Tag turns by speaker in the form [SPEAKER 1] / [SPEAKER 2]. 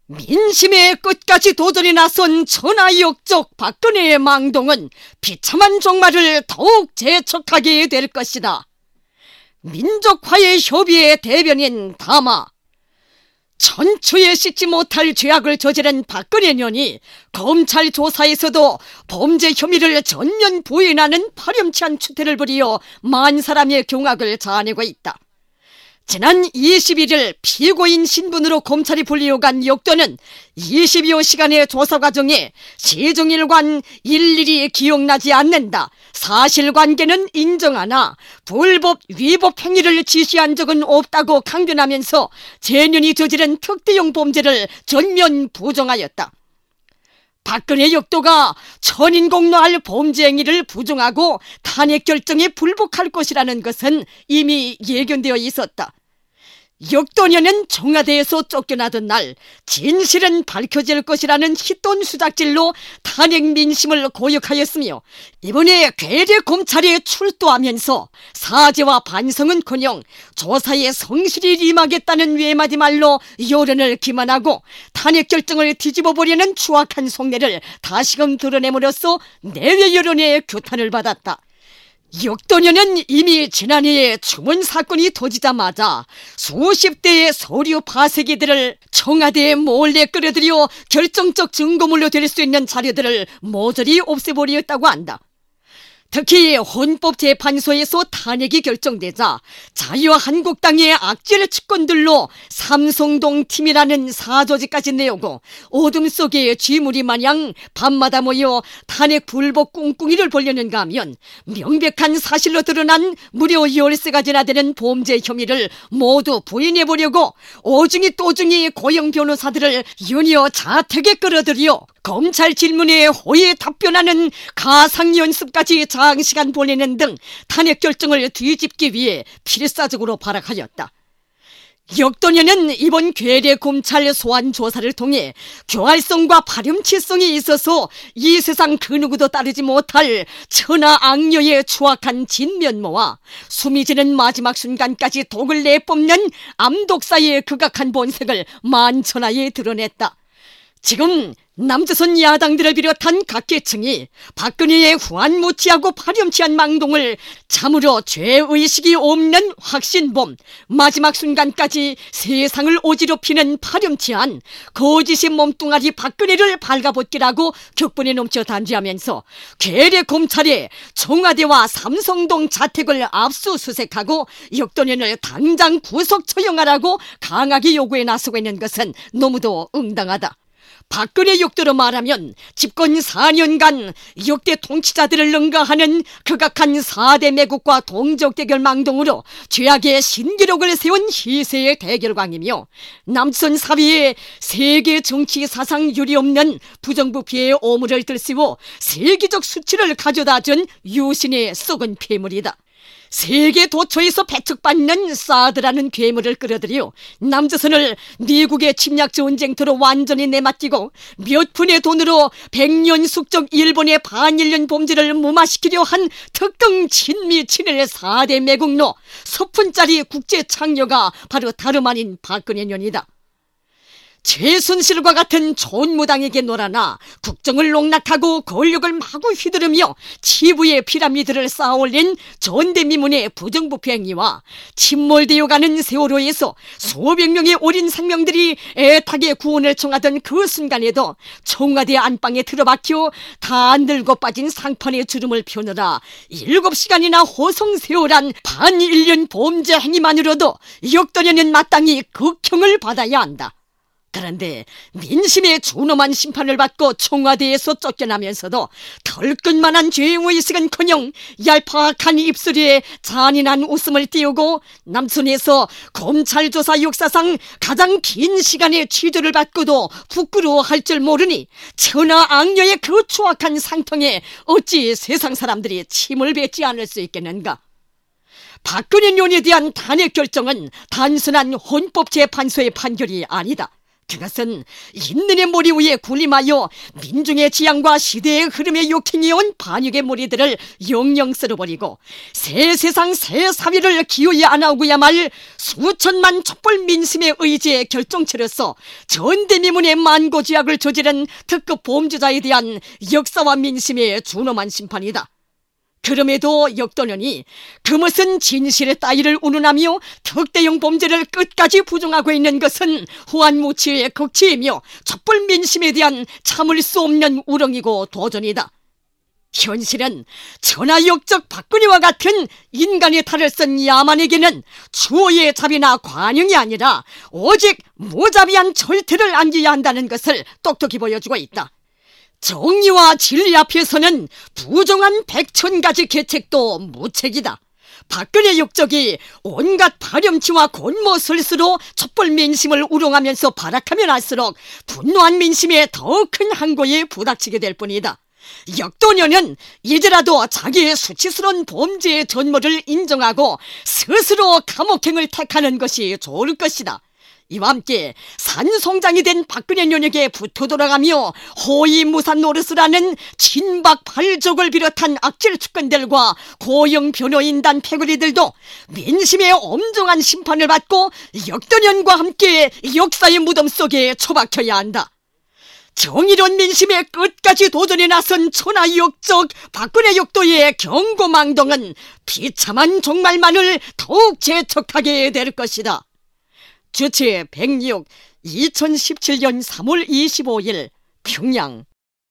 [SPEAKER 1] 민심의 끝까지 도전에 나선 천하역적 박근혜의 망동은 비참한 종말을 더욱 재촉하게 될 것이다. 민족화의 협의의 대변인 다마, 천추에 씻지 못할 죄악을 저지른 박근혜 년이 검찰 조사에서도 범죄 혐의를 전면 부인하는 파렴치한 추태를 벌이어 만 사람의 경악을 자아내고 있다. 지난 21일 피고인 신분으로 검찰이 불리어간 역도는 20여 시간의 조사 과정에 시종일관 일일이 기억나지 않는다, 사실관계는 인정하나 불법 위법 행위를 지시한 적은 없다고 강변하면서 재년이 저지른 특대형 범죄를 전면 부정하였다. 박근혜 역도가 천인공노할 범죄 행위를 부정하고 탄핵 결정에 불복할 것이라는 것은 이미 예견되어 있었다. 역도녀는 청와대에서 쫓겨나던 날 진실은 밝혀질 것이라는 휘돈 수작질로 탄핵 민심을 고역하였으며, 이번에 괴뢰 검찰에 출두하면서 사죄와 반성은커녕 조사에 성실히 임하겠다는 외마디 말로 여론을 기만하고 탄핵 결정을 뒤집어보려는 추악한 속내를 다시금 드러내므로써 내외 여론의 규탄을 받았다. 역도녀는 이미 지난해에 추문 사건이 터지자마자 수십 대의 서류 파쇄기들을 청와대에 몰래 끌어들여 결정적 증거물로 될 수 있는 자료들을 모조리 없애버렸다고 한다. 특히 헌법재판소에서 탄핵이 결정되자 자유한국당의 악질 측근들로 삼성동 팀이라는 사조직까지 내오고 어둠 속에 쥐무리 마냥 밤마다 모여 탄핵 불복 꿍꿍이를 벌려는가 하면 명백한 사실로 드러난 무려 13가지나 되는 범죄 혐의를 모두 부인해보려고 오중이 또중이 고용 변호사들을 연이어 자택에 끌어들여 검찰 질문에 호의 답변하는 가상연습까지 장시간 보내는 등 탄핵 결정을 뒤집기 위해 필사적으로 발악하였다. 역도녀는 이번 괴뢰 검찰 소환 조사를 통해 교활성과 파렴치성이 있어서 이 세상 그 누구도 따르지 못할 천하 악녀의 추악한 진면모와 숨이 지는 마지막 순간까지 독을 내뿜는 암독사의 극악한 본색을 만천하에 드러냈다. 지금 남조선 야당들을 비롯한 각 계층이 박근혜의 후안무치하고 파렴치한 망동을 참으로 죄의식이 없는 확신범, 마지막 순간까지 세상을 어지럽히는 파렴치한 거짓의 몸뚱아리 박근혜를 발가벗기라고 격분에 넘쳐 단죄하면서 괴뢰 검찰에 청와대와 삼성동 자택을 압수수색하고 역도년을 당장 구속 처형하라고 강하게 요구에 나서고 있는 것은 너무도 응당하다. 박근혜 역도로 말하면 집권 4년간 역대 통치자들을 능가하는 극악한 4대 매국과 동족 대결 망동으로 죄악의 신기록을 세운 희세의 대결광이며 남조선 사회에 세계 정치 사상 유리없는 부정부패의 오물을 들쓰고 세계적 수치를 가져다 준 유신의 썩은 폐물이다. 세계 도처에서 배척받는 사드라는 괴물을 끌어들여 남조선을 미국의 침략 전쟁터로 완전히 내맡기고 몇 푼의 돈으로 100년 숙적 일본의 반일년 범죄를 무마시키려 한 특등 친미 친일 4대 매국노 서푼짜리 국제 창녀가 바로 다름 아닌 박근혜 년이다. 최순실과 같은 존무당에게 놀아나 국정을 농락하고 권력을 마구 휘두르며 치부의 피라미드를 쌓아올린 전대미문의 부정부패 행위와 침몰되어가는 세월호에서 수백 명의 어린 생명들이 애타게 구원을 청하던 그 순간에도 청와대 안방에 틀어박혀 다 안 들고 빠진 상판의 주름을 펴느라 7시간이나 호송세월한 반일년 범죄 행위만으로도 역도년은 마땅히 극형을 받아야 한다. 그런데 민심의 준엄한 심판을 받고 청와대에서 쫓겨나면서도 털끝만한 죄의식은커녕 얄팍한 입술에 잔인한 웃음을 띄우고 남순에서 검찰 조사 역사상 가장 긴 시간의 취조를 받고도 부끄러워할 줄 모르니 천하 악녀의 그 추악한 상통에 어찌 세상 사람들이 침을 뱉지 않을 수 있겠는가. 박근혜 년에 대한 탄핵 결정은 단순한 헌법재판소의 판결이 아니다. 그것은 인민의 머리 위에 군림하여 민중의 지향과 시대의 흐름에 욕행해온 반역의 무리들을 영영 쓸어버리고 새 세상 새 사회를 기어이 안아오고야 말 수천만 촛불 민심의 의지에 결정체로서 전대미문의 만고지약을 저지른 특급 범죄자에 대한 역사와 민심의 준엄한 심판이다. 그럼에도 역도년이 그것은 진실의 따위를 운운하며 특대형 범죄를 끝까지 부정하고 있는 것은 후한무치의 극치이며 촛불 민심에 대한 참을 수 없는 우렁이고 도전이다. 현실은 천하역적 박근혜와 같은 인간의 탈을 쓴 야만에게는 추호의 자비나 관용이 아니라 오직 무자비한 절퇴를 안겨야 한다는 것을 똑똑히 보여주고 있다. 정의와 진리 앞에서는 부정한 백천가지 계책도 무책이다. 박근혜 역적이 온갖 파렴치와 곤모술수로 촛불 민심을 우롱하면서 발악하면 할수록 분노한 민심에 더 큰 항고에 부닥치게 될 뿐이다. 역도녀는 이제라도 자기의 수치스러운 범죄의 전모를 인정하고 스스로 감옥행을 택하는 것이 좋을 것이다. 이와 함께 산송장이 된 박근혜 년에게 붙어 돌아가며 호위무산 노릇을 하는 친박 발족을 비롯한 악질 측근들과 고형 변호인단 패거리들도 민심의 엄정한 심판을 받고 역도년과 함께 역사의 무덤 속에 처박혀야 한다. 정의로운 민심의 끝까지 도전에 나선 천하역적 박근혜 역도의 경고망동은 비참한 종말만을 더욱 재촉하게 될 것이다. 주체 106 2017년 3월 25일 평양.